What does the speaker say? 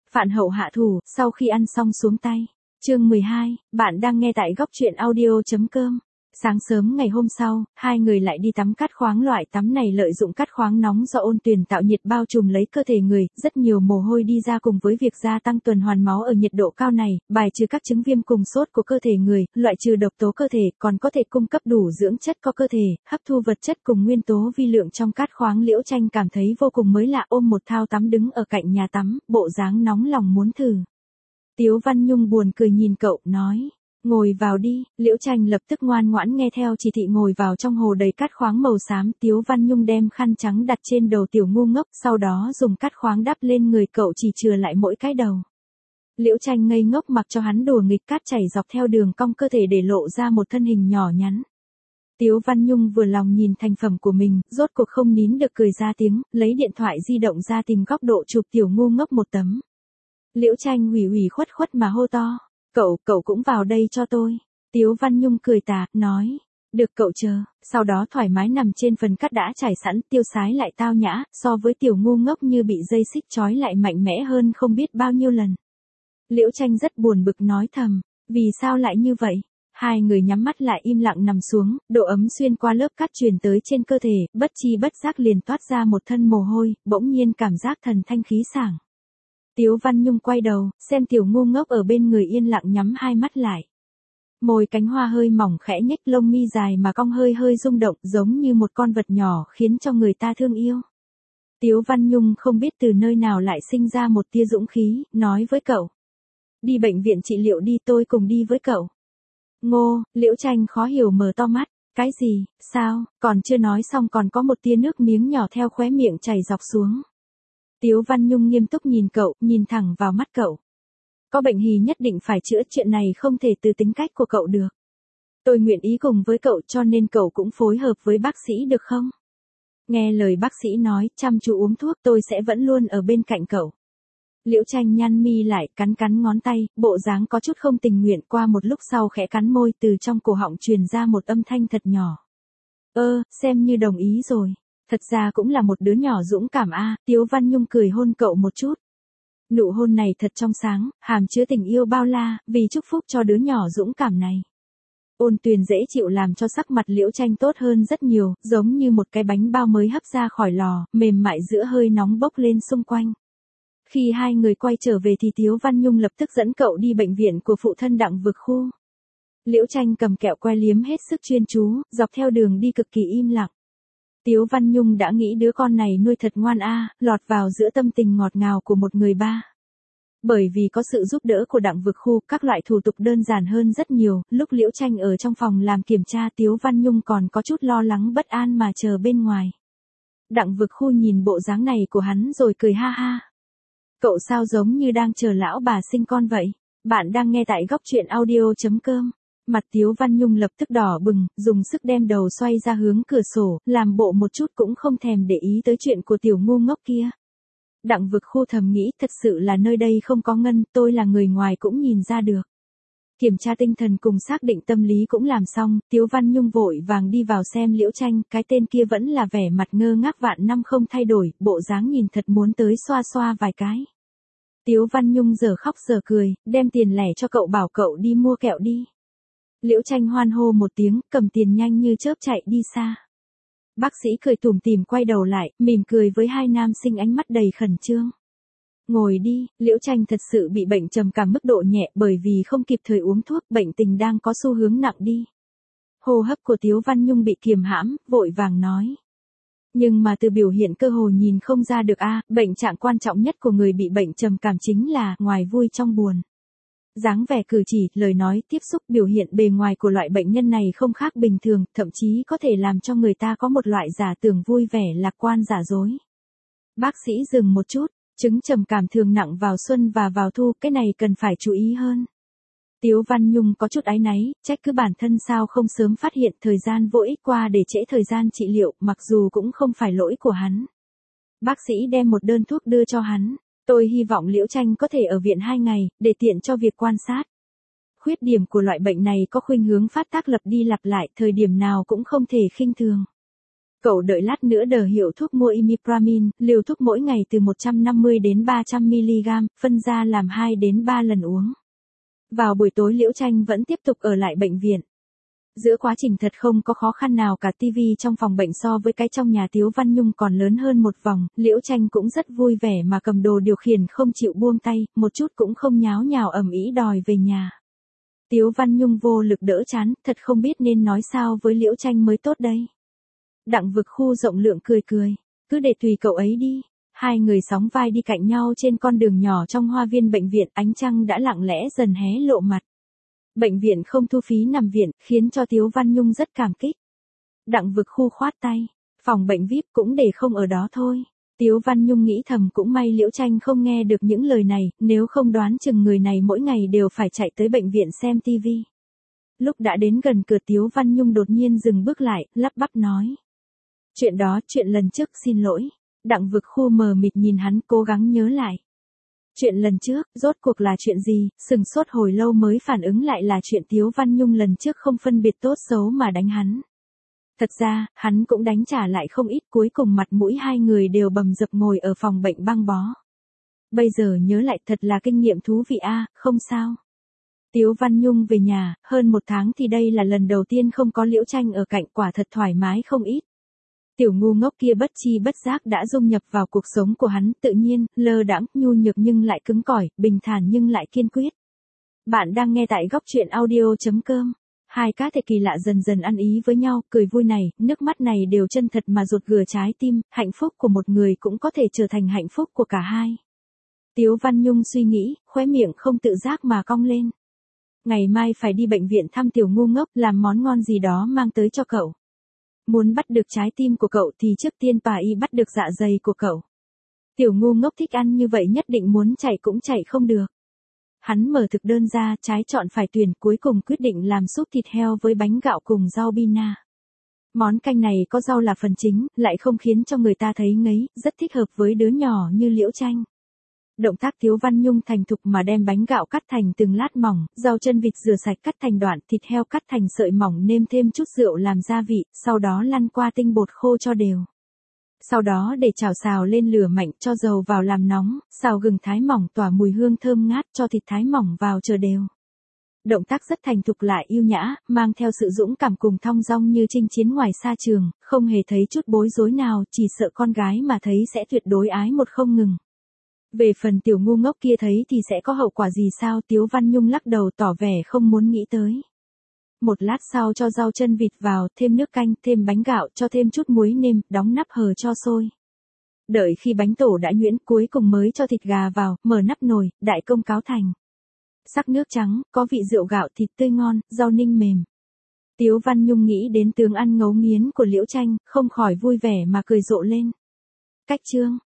Phạn Hậu hạ thủ, sau khi ăn xong xuống tay. Chương 12, bạn đang nghe tại góc truyện audio.com. Sáng sớm ngày hôm sau, hai người lại đi tắm cát khoáng. Loại tắm này lợi dụng cát khoáng nóng do ôn tuyền tạo nhiệt bao trùm lấy cơ thể người, rất nhiều mồ hôi đi ra cùng với việc gia tăng tuần hoàn máu ở nhiệt độ cao này, bài trừ các chứng viêm cùng sốt của cơ thể người, loại trừ độc tố cơ thể, còn có thể cung cấp đủ dưỡng chất cho cơ thể, hấp thu vật chất cùng nguyên tố vi lượng trong cát khoáng. Liễu Tranh cảm thấy vô cùng mới lạ, ôm một thao tắm đứng ở cạnh nhà tắm, bộ dáng nóng lòng muốn thử. Tiếu Văn Nhung buồn cười nhìn cậu, nói. Ngồi vào đi. Liễu Tranh lập tức ngoan ngoãn nghe theo chỉ thị, ngồi vào trong hồ đầy cát khoáng màu xám. Tiếu Văn Nhung đem khăn trắng đặt trên đầu tiểu ngu ngốc, sau đó dùng cát khoáng đắp lên người cậu, chỉ chừa lại mỗi cái đầu. Liễu Tranh ngây ngốc mặc cho hắn đùa nghịch, cát chảy dọc theo đường cong cơ thể để lộ ra một thân hình nhỏ nhắn. Tiếu Văn Nhung vừa lòng nhìn thành phẩm của mình, rốt cuộc không nín được cười ra tiếng, lấy điện thoại di động ra tìm góc độ chụp tiểu ngu ngốc một tấm. Liễu Tranh ủy khuất mà hô to. Cậu cũng vào đây cho tôi. Tiếu Văn Nhung cười tà, nói. Được, cậu chờ. Sau đó thoải mái nằm trên phần cát đã trải sẵn, tiêu sái lại tao nhã, so với tiểu ngu ngốc như bị dây xích trói lại mạnh mẽ hơn không biết bao nhiêu lần. Liễu Tranh rất buồn bực nói thầm, vì sao lại như vậy? Hai người nhắm mắt lại im lặng nằm xuống, độ ấm xuyên qua lớp cát truyền tới trên cơ thể, bất chi bất giác liền toát ra một thân mồ hôi, bỗng nhiên cảm giác thần thanh khí sảng. Tiếu Văn Nhung quay đầu, xem tiểu ngu ngốc ở bên người yên lặng nhắm hai mắt lại. Môi cánh hoa hơi mỏng khẽ nhếch, lông mi dài mà cong hơi rung động, giống như một con vật nhỏ, khiến cho người ta thương yêu. Tiếu Văn Nhung không biết từ nơi nào lại sinh ra một tia dũng khí, nói với cậu. Đi bệnh viện trị liệu đi, tôi cùng đi với cậu. Ngô, Liễu Tranh khó hiểu mở to mắt. Cái gì, sao, còn chưa nói xong còn có một tia nước miếng nhỏ theo khóe miệng chảy dọc xuống. Tiếu Văn Nhung nghiêm túc nhìn cậu, nhìn thẳng vào mắt cậu. Có bệnh hì nhất định phải chữa, chuyện này không thể từ tính cách của cậu được. Tôi nguyện ý cùng với cậu, cho nên cậu cũng phối hợp với bác sĩ được không? Nghe lời bác sĩ nói, chăm chú uống thuốc, tôi sẽ vẫn luôn ở bên cạnh cậu. Liễu Tranh nhăn mi lại, cắn ngón tay, bộ dáng có chút không tình nguyện. Qua một lúc sau khẽ cắn môi, từ trong cổ họng truyền ra một âm thanh thật nhỏ. Xem như đồng ý rồi. Thật ra cũng là một đứa nhỏ dũng cảm a. Tiếu Văn Nhung cười hôn cậu một chút. Nụ hôn này thật trong sáng, hàm chứa tình yêu bao la, vì chúc phúc cho đứa nhỏ dũng cảm này. Ôn tuyền dễ chịu làm cho sắc mặt Liễu Tranh tốt hơn rất nhiều, giống như một cái bánh bao mới hấp ra khỏi lò, mềm mại giữa hơi nóng bốc lên xung quanh. Khi hai người quay trở về thì Tiếu Văn Nhung lập tức dẫn cậu đi bệnh viện của phụ thân Đặng Vực Khu. Liễu Tranh cầm kẹo que liếm hết sức chuyên chú, dọc theo đường đi cực kỳ im lặng. Tiếu Văn Nhung đã nghĩ đứa con này nuôi thật ngoan lọt vào giữa tâm tình ngọt ngào của một người ba. Bởi vì có sự giúp đỡ của Đặng Vực Khu, các loại thủ tục đơn giản hơn rất nhiều. Lúc Liễu Tranh ở trong phòng làm kiểm tra, Tiếu Văn Nhung còn có chút lo lắng bất an mà chờ bên ngoài. Đặng Vực Khu nhìn bộ dáng này của hắn rồi cười ha ha. Cậu sao giống như đang chờ lão bà sinh con vậy? Bạn đang nghe tại góc truyện audio.com. Mặt Tiếu Văn Nhung lập tức đỏ bừng, dùng sức đem đầu xoay ra hướng cửa sổ, làm bộ một chút cũng không thèm để ý tới chuyện của tiểu ngu ngốc kia. Đặng Vực Khu thầm nghĩ, thật sự là nơi đây không có ngân, tôi là người ngoài cũng nhìn ra được. Kiểm tra tinh thần cùng xác định tâm lý cũng làm xong, Tiếu Văn Nhung vội vàng đi vào xem Liễu Tranh, cái tên kia vẫn là vẻ mặt ngơ ngác vạn năm không thay đổi, bộ dáng nhìn thật muốn tới xoa vài cái. Tiếu Văn Nhung giờ khóc giờ cười, đem tiền lẻ cho cậu, bảo cậu đi mua kẹo đi. Liễu Tranh hoan hô một tiếng, cầm tiền nhanh như chớp chạy đi xa. Bác sĩ cười tủm tỉm quay đầu lại, mỉm cười với hai nam sinh ánh mắt đầy khẩn trương. Ngồi đi. Liễu Tranh thật sự bị bệnh trầm cảm mức độ nhẹ, bởi vì không kịp thời uống thuốc, bệnh tình đang có xu hướng nặng đi. Hô hấp của Tiếu Văn Nhung bị kiềm hãm, vội vàng nói. Nhưng mà từ biểu hiện cơ hồ nhìn không ra được bệnh trạng quan trọng nhất của người bị bệnh trầm cảm chính là ngoài vui trong buồn. Dáng vẻ cử chỉ, lời nói, tiếp xúc, biểu hiện bề ngoài của loại bệnh nhân này không khác bình thường, thậm chí có thể làm cho người ta có một loại giả tưởng vui vẻ lạc quan giả dối. Bác sĩ dừng một chút, chứng trầm cảm thường nặng vào xuân và vào thu, cái này cần phải chú ý hơn. Tiếu Văn Nhung có chút áy náy, trách cứ bản thân sao không sớm phát hiện, thời gian vô ích qua để trễ thời gian trị liệu, mặc dù cũng không phải lỗi của hắn. Bác sĩ đem một đơn thuốc đưa cho hắn. Tôi hy vọng Liễu Tranh có thể ở viện 2 ngày, để tiện cho việc quan sát. Khuyết điểm của loại bệnh này có khuynh hướng phát tác lặp đi lặp lại, thời điểm nào cũng không thể khinh thường. Cậu đợi lát nữa đờ hiệu thuốc mua Imipramine, liều thuốc mỗi ngày từ 150 đến 300mg, phân ra làm 2 đến 3 lần uống. Vào buổi tối Liễu Tranh vẫn tiếp tục ở lại bệnh viện. Giữa quá trình thật không có khó khăn nào cả, tivi trong phòng bệnh so với cái trong nhà Tiếu Văn Nhung còn lớn hơn một vòng, Liễu Tranh cũng rất vui vẻ mà cầm đồ điều khiển không chịu buông tay, một chút cũng không nháo nhào ầm ĩ đòi về nhà. Tiếu Văn Nhung vô lực đỡ chán, thật không biết nên nói sao với Liễu Tranh mới tốt đây. Đặng Vực Khu rộng lượng cười cười, cứ để tùy cậu ấy đi. Hai người sóng vai đi cạnh nhau trên con đường nhỏ trong hoa viên bệnh viện, ánh trăng đã lặng lẽ dần hé lộ mặt. Bệnh viện không thu phí nằm viện, khiến cho Tiếu Văn Nhung rất cảm kích. Đặng Vực Khu khoát tay, phòng bệnh VIP cũng để không ở đó thôi. Tiếu Văn Nhung nghĩ thầm cũng may Liễu Tranh không nghe được những lời này, nếu không đoán chừng người này mỗi ngày đều phải chạy tới bệnh viện xem tivi. Lúc đã đến gần cửa Tiếu Văn Nhung đột nhiên dừng bước lại, lắp bắp nói. Chuyện lần trước xin lỗi. Đặng Vực Khu mờ mịt nhìn hắn cố gắng nhớ lại. Chuyện lần trước, rốt cuộc là chuyện gì, sừng sốt hồi lâu mới phản ứng lại là chuyện Tiếu Văn Nhung lần trước không phân biệt tốt xấu mà đánh hắn. Thật ra, hắn cũng đánh trả lại không ít, cuối cùng mặt mũi hai người đều bầm dập ngồi ở phòng bệnh băng bó. Bây giờ nhớ lại thật là kinh nghiệm thú vị a, không sao. Tiếu Văn Nhung về nhà, hơn 1 tháng thì đây là lần đầu tiên không có Liễu Tranh ở cạnh, quả thật thoải mái không ít. Tiểu ngu ngốc kia bất chi bất giác đã dung nhập vào cuộc sống của hắn, tự nhiên, lơ đãng, nhu nhược nhưng lại cứng cỏi, bình thản nhưng lại kiên quyết. Bạn đang nghe tại góc truyện audio.com. Hai cá thể kỳ lạ dần dần ăn ý với nhau, cười vui này, nước mắt này đều chân thật mà ruột gừa trái tim, hạnh phúc của một người cũng có thể trở thành hạnh phúc của cả hai. Tiếu Văn Nhung suy nghĩ, khóe miệng không tự giác mà cong lên. Ngày mai phải đi bệnh viện thăm tiểu ngu ngốc, làm món ngon gì đó mang tới cho cậu. Muốn bắt được trái tim của cậu thì trước tiên bà y bắt được dạ dày của cậu. Tiểu ngu ngốc thích ăn như vậy nhất định muốn chạy cũng chạy không được. Hắn mở thực đơn ra, trái chọn phải tuyển, cuối cùng quyết định làm súp thịt heo với bánh gạo cùng rau bina. Món canh này có rau là phần chính, lại không khiến cho người ta thấy ngấy, rất thích hợp với đứa nhỏ như Liễu Tranh. Động tác Tiếu Văn Nhung thành thục mà đem bánh gạo cắt thành từng lát mỏng, rau chân vịt rửa sạch cắt thành đoạn, thịt heo cắt thành sợi mỏng nêm thêm chút rượu làm gia vị, sau đó lăn qua tinh bột khô cho đều. Sau đó để chảo xào lên lửa mạnh, cho dầu vào làm nóng, xào gừng thái mỏng tỏa mùi hương thơm ngát, cho thịt thái mỏng vào chờ đều. Động tác rất thành thục lại yêu nhã, mang theo sự dũng cảm cùng thong dong như chinh chiến ngoài xa trường, không hề thấy chút bối rối nào, chỉ sợ con gái mà thấy sẽ tuyệt đối ái một không ngừng. Về phần tiểu ngu ngốc kia thấy thì sẽ có hậu quả gì sao, Tiếu Văn Nhung lắc đầu tỏ vẻ không muốn nghĩ tới. Một lát sau cho rau chân vịt vào, thêm nước canh, thêm bánh gạo, cho thêm chút muối nêm, đóng nắp hờ cho sôi. Đợi khi bánh tổ đã nhuyễn, cuối cùng mới cho thịt gà vào, mở nắp nồi, đại công cáo thành. Sắc nước trắng, có vị rượu gạo, thịt tươi ngon, rau ninh mềm. Tiếu Văn Nhung nghĩ đến tướng ăn ngấu nghiến của Liễu Tranh, không khỏi vui vẻ mà cười rộ lên. Cách chương